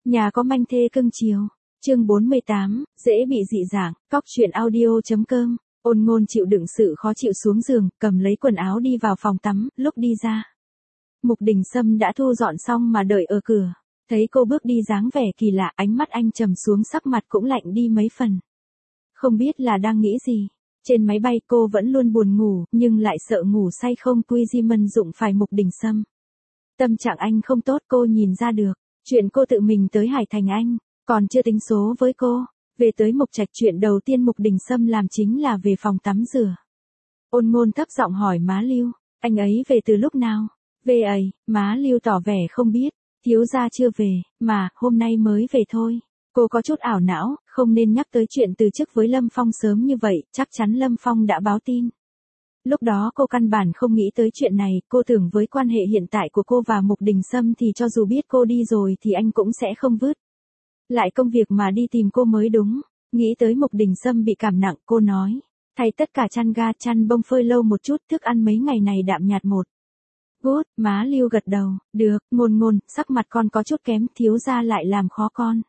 Nhà có manh thê cưng chiều. Chương 48, dễ bị dị dạng, cóc truyện audio.com. Ôn Ngôn chịu đựng sự khó chịu xuống giường, cầm lấy quần áo đi vào phòng tắm, lúc đi ra. Mục Đình Sâm đã thu dọn xong mà đợi ở cửa. Thấy cô bước đi dáng vẻ kỳ lạ, ánh mắt anh trầm xuống, sắc mặt cũng lạnh đi mấy phần. Không biết là đang nghĩ gì. Trên máy bay cô vẫn luôn buồn ngủ, nhưng lại sợ ngủ say không quy di mân dụng phải Mục Đình Sâm. Tâm trạng anh không tốt, cô nhìn ra được. Chuyện cô tự mình tới Hải Thành anh, còn chưa tính số với cô. Về tới Mộc Trạch, chuyện đầu tiên Mục Đình Sâm làm chính là về phòng tắm rửa. Ôn Ngôn thấp giọng hỏi má Lưu, anh ấy về từ lúc nào? Về ấy, má Lưu tỏ vẻ không biết, thiếu gia chưa về, mà, hôm nay mới về thôi. Cô có chút ảo não, không nên nhắc tới chuyện từ chức với Lâm Phong sớm như vậy, chắc chắn Lâm Phong đã báo tin. Lúc đó cô căn bản không nghĩ tới chuyện này, cô tưởng với quan hệ hiện tại của cô và Mục Đình Sâm thì cho dù biết cô đi rồi thì anh cũng sẽ không vứt lại công việc mà đi tìm cô mới đúng. Nghĩ tới Mục Đình Sâm bị cảm nặng, cô nói, thay tất cả chăn ga chăn bông phơi lâu một chút, thức ăn mấy ngày này đạm nhạt một. Good, má Lưu gật đầu, được. Ngôn, sắc mặt con có chút kém, thiếu gia lại làm khó con.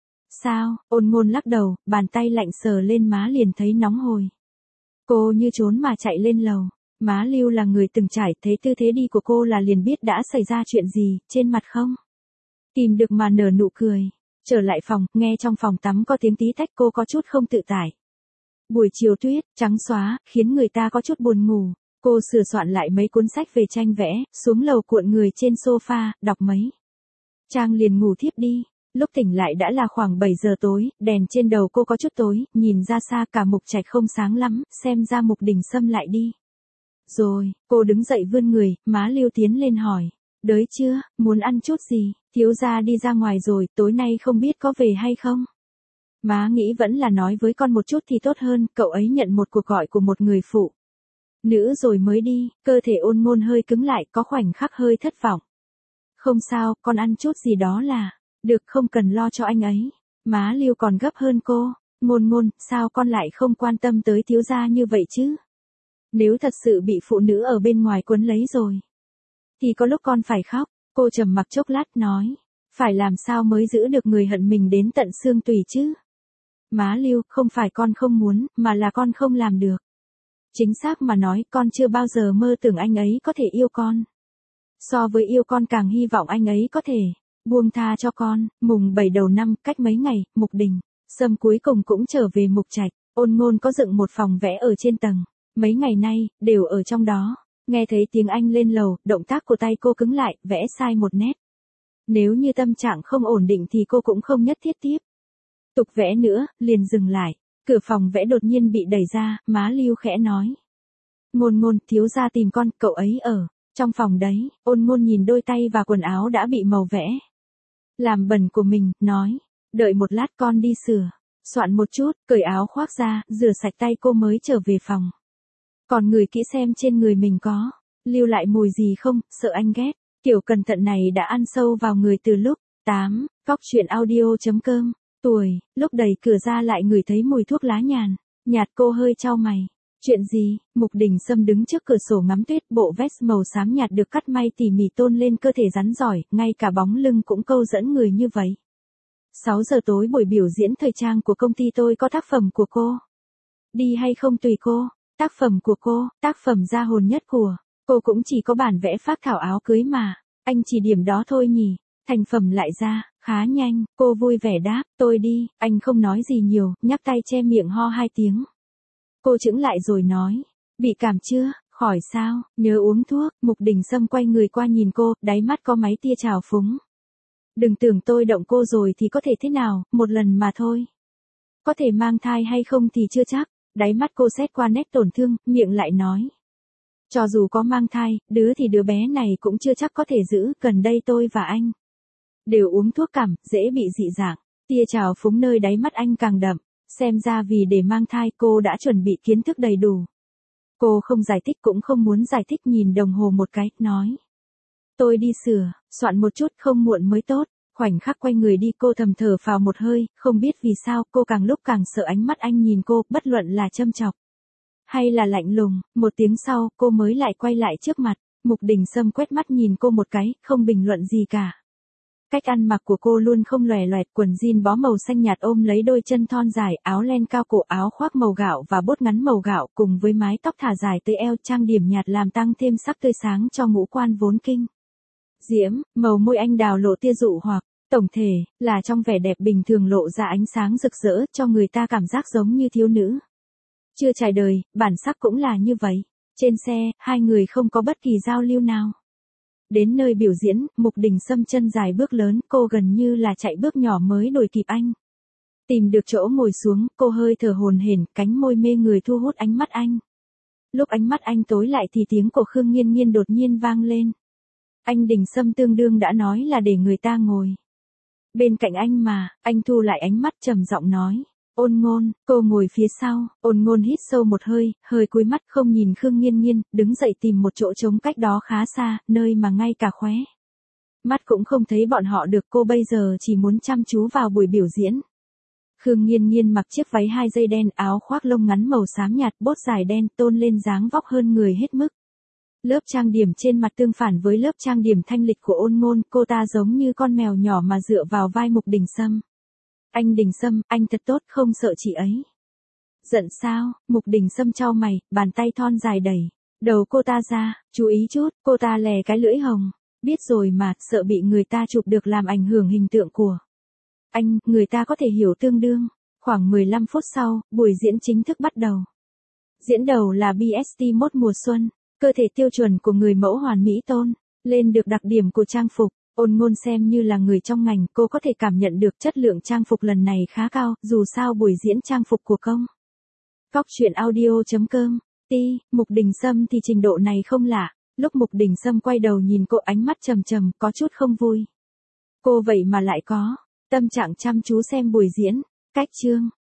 Sao? Ôn Ngôn lắc đầu, bàn tay lạnh sờ lên má liền thấy nóng hổi. Cô như trốn mà chạy lên lầu. Má Lưu là người từng trải, thấy tư thế đi của cô là liền biết đã xảy ra chuyện gì, trên mặt không tìm được mà nở nụ cười. Trở lại phòng, nghe trong phòng tắm có tiếng tí tách, cô có chút không tự tại. Buổi chiều tuyết, trắng xóa, khiến người ta có chút buồn ngủ. Cô sửa soạn lại mấy cuốn sách về tranh vẽ, xuống lầu cuộn người trên sofa, đọc mấy trang liền ngủ thiếp đi. Lúc tỉnh lại đã là khoảng 7 giờ tối, đèn trên đầu cô có chút tối, nhìn ra xa cả Mộc Trạch không sáng lắm, xem ra Mục Đình Sâm lại đi. Rồi, cô đứng dậy vươn người, má Lưu tiến lên hỏi, đới chưa, muốn ăn chút gì, thiếu gia đi ra ngoài rồi, tối nay không biết có về hay không? Má nghĩ vẫn là nói với con một chút thì tốt hơn, cậu ấy nhận một cuộc gọi của một người phụ nữ rồi mới đi. Cơ thể Ôn Ngôn hơi cứng lại, có khoảnh khắc hơi thất vọng. Không sao, con ăn chút gì đó là được, không cần lo cho anh ấy. Má Lưu còn gấp hơn cô. Ngôn, sao con lại không quan tâm tới thiếu gia như vậy chứ? Nếu thật sự bị phụ nữ ở bên ngoài quấn lấy rồi, thì có lúc con phải khóc. Cô trầm mặc chốc lát nói, phải làm sao mới giữ được người hận mình đến tận xương tủy chứ? Má Lưu, không phải con không muốn, mà là con không làm được. Chính xác mà nói, con chưa bao giờ mơ tưởng anh ấy có thể yêu con. So với yêu con càng hy vọng anh ấy có thể buông tha cho con. Mùng 7 đầu năm, cách mấy ngày, Mục Đình Sâm cuối cùng cũng trở về Mộc Trạch. Ôn Ngôn có dựng một phòng vẽ ở trên tầng, mấy ngày nay đều ở trong đó. Nghe thấy tiếng anh lên lầu, động tác của tay cô cứng lại, vẽ sai một nét. Nếu như tâm trạng không ổn định thì cô cũng không nhất thiết tiếp tục vẽ nữa, liền dừng lại. Cửa phòng vẽ đột nhiên bị đẩy ra, má Lưu khẽ nói, Ngôn, thiếu gia tìm con, cậu ấy ở trong phòng đấy. Ôn Ngôn nhìn đôi tay và quần áo đã bị màu vẽ làm bẩn của mình, nói, đợi một lát con đi sửa soạn một chút, cởi áo khoác ra, rửa sạch tay cô mới trở về phòng. Còn ngửi kỹ xem trên người mình có lưu lại mùi gì không, sợ anh ghét. Kiểu cẩn thận này đã ăn sâu vào người từ lúc 8, cóc truyện audio.com. Tuổi, lúc đẩy cửa ra lại ngửi thấy mùi thuốc lá nhàn nhạt, cô hơi chau mày. Chuyện gì? Mục Đình Sâm đứng trước cửa sổ ngắm tuyết, bộ vest màu xám nhạt được cắt may tỉ mỉ tôn lên cơ thể rắn giỏi, ngay cả bóng lưng cũng câu dẫn người như vậy. 6 giờ tối buổi biểu diễn thời trang của công ty tôi có tác phẩm của cô. Đi hay không tùy cô. Tác phẩm của cô, tác phẩm ra hồn nhất của cô cũng chỉ có bản vẽ phác thảo áo cưới mà. Anh chỉ điểm đó thôi nhỉ. Thành phẩm lại ra, khá nhanh. Cô vui vẻ đáp, tôi đi. Anh không nói gì nhiều, nhắc tay che miệng ho 2 tiếng. Cô chững lại rồi nói, bị cảm chưa, khỏi sao, nhớ uống thuốc. Mục Đình Sâm quay người qua nhìn cô, đáy mắt có mấy tia trào phúng. Đừng tưởng tôi động cô rồi thì có thể thế nào, một lần mà thôi. Có thể mang thai hay không thì chưa chắc. Đáy mắt cô xét qua nét tổn thương, miệng lại nói, cho dù có mang thai, thì đứa bé này cũng chưa chắc có thể giữ. Gần đây tôi và anh đều uống thuốc cảm, dễ bị dị dạng. Tia trào phúng nơi đáy mắt anh càng đậm. Xem ra vì để mang thai cô đã chuẩn bị kiến thức đầy đủ. Cô không giải thích cũng không muốn giải thích, nhìn đồng hồ một cái, nói, tôi đi sửa soạn một chút, không muộn mới tốt. Khoảnh khắc quay người đi, cô thầm thở phào một hơi, không biết vì sao, cô càng lúc càng sợ ánh mắt anh nhìn cô, bất luận là châm chọc hay là lạnh lùng. Một tiếng sau, cô mới lại quay lại trước mặt. Mục Đình Sâm quét mắt nhìn cô một cái, không bình luận gì cả. Cách ăn mặc của cô luôn không lòe loẹt, quần jean bó màu xanh nhạt ôm lấy đôi chân thon dài, áo len cao cổ, áo khoác màu gạo và bốt ngắn màu gạo cùng với mái tóc thả dài tới eo, trang điểm nhạt làm tăng thêm sắc tươi sáng cho ngũ quan vốn kinh diễm, màu môi anh đào lộ tia dụ hoặc, tổng thể là trong vẻ đẹp bình thường lộ ra ánh sáng rực rỡ cho người ta cảm giác giống như thiếu nữ. Chưa trải đời, bản sắc cũng là như vậy. Trên xe, hai người không có bất kỳ giao lưu nào. Đến nơi biểu diễn, Mục Đình Sâm chân dài bước lớn, cô gần như là chạy bước nhỏ mới đuổi kịp anh. Tìm được chỗ ngồi xuống, cô hơi thở hổn hển, cánh môi mê người thu hút ánh mắt anh. Lúc ánh mắt anh tối lại thì tiếng của Khương Nghiên Nghiên đột nhiên vang lên. Anh Đình Sâm tương đương đã nói là để người ta ngồi bên cạnh anh mà, anh thu lại ánh mắt trầm giọng nói. Ôn Ngôn, cô ngồi phía sau, Ôn Ngôn hít sâu một hơi, hơi cúi mắt không nhìn Khương Nghiên Nghiên, đứng dậy tìm một chỗ trống cách đó khá xa, nơi mà ngay cả khóe mắt cũng không thấy bọn họ được, cô bây giờ chỉ muốn chăm chú vào buổi biểu diễn. Khương Nghiên Nghiên mặc chiếc váy 2 dây đen, áo khoác lông ngắn màu xám nhạt, bốt dài đen, tôn lên dáng vóc hơn người hết mức. Lớp trang điểm trên mặt tương phản với lớp trang điểm thanh lịch của Ôn Ngôn, cô ta giống như con mèo nhỏ mà dựa vào vai Mục Đình Sâm. Anh Đình Sâm, anh thật tốt, không sợ chị ấy. Giận sao? Mục Đình Sâm chau mày, bàn tay thon dài đẩy đầu cô ta ra, chú ý chút, cô ta lè cái lưỡi hồng. Biết rồi mà, sợ bị người ta chụp được làm ảnh hưởng hình tượng của anh, người ta có thể hiểu tương đương. Khoảng 15 phút sau, buổi diễn chính thức bắt đầu. Diễn đầu là BST mốt mùa xuân, cơ thể tiêu chuẩn của người mẫu hoàn mỹ tôn lên được đặc điểm của trang phục. Ôn Ngôn xem như là người trong ngành, cô có thể cảm nhận được chất lượng trang phục lần này khá cao, dù sao buổi diễn trang phục của công Cóc Truyện Audio.com, Mục Đình Sâm thì trình độ này không lạ. Lúc Mục Đình Sâm quay đầu nhìn cô, ánh mắt trầm trầm, có chút không vui. Cô vậy mà lại có tâm trạng chăm chú xem buổi diễn. Cách chương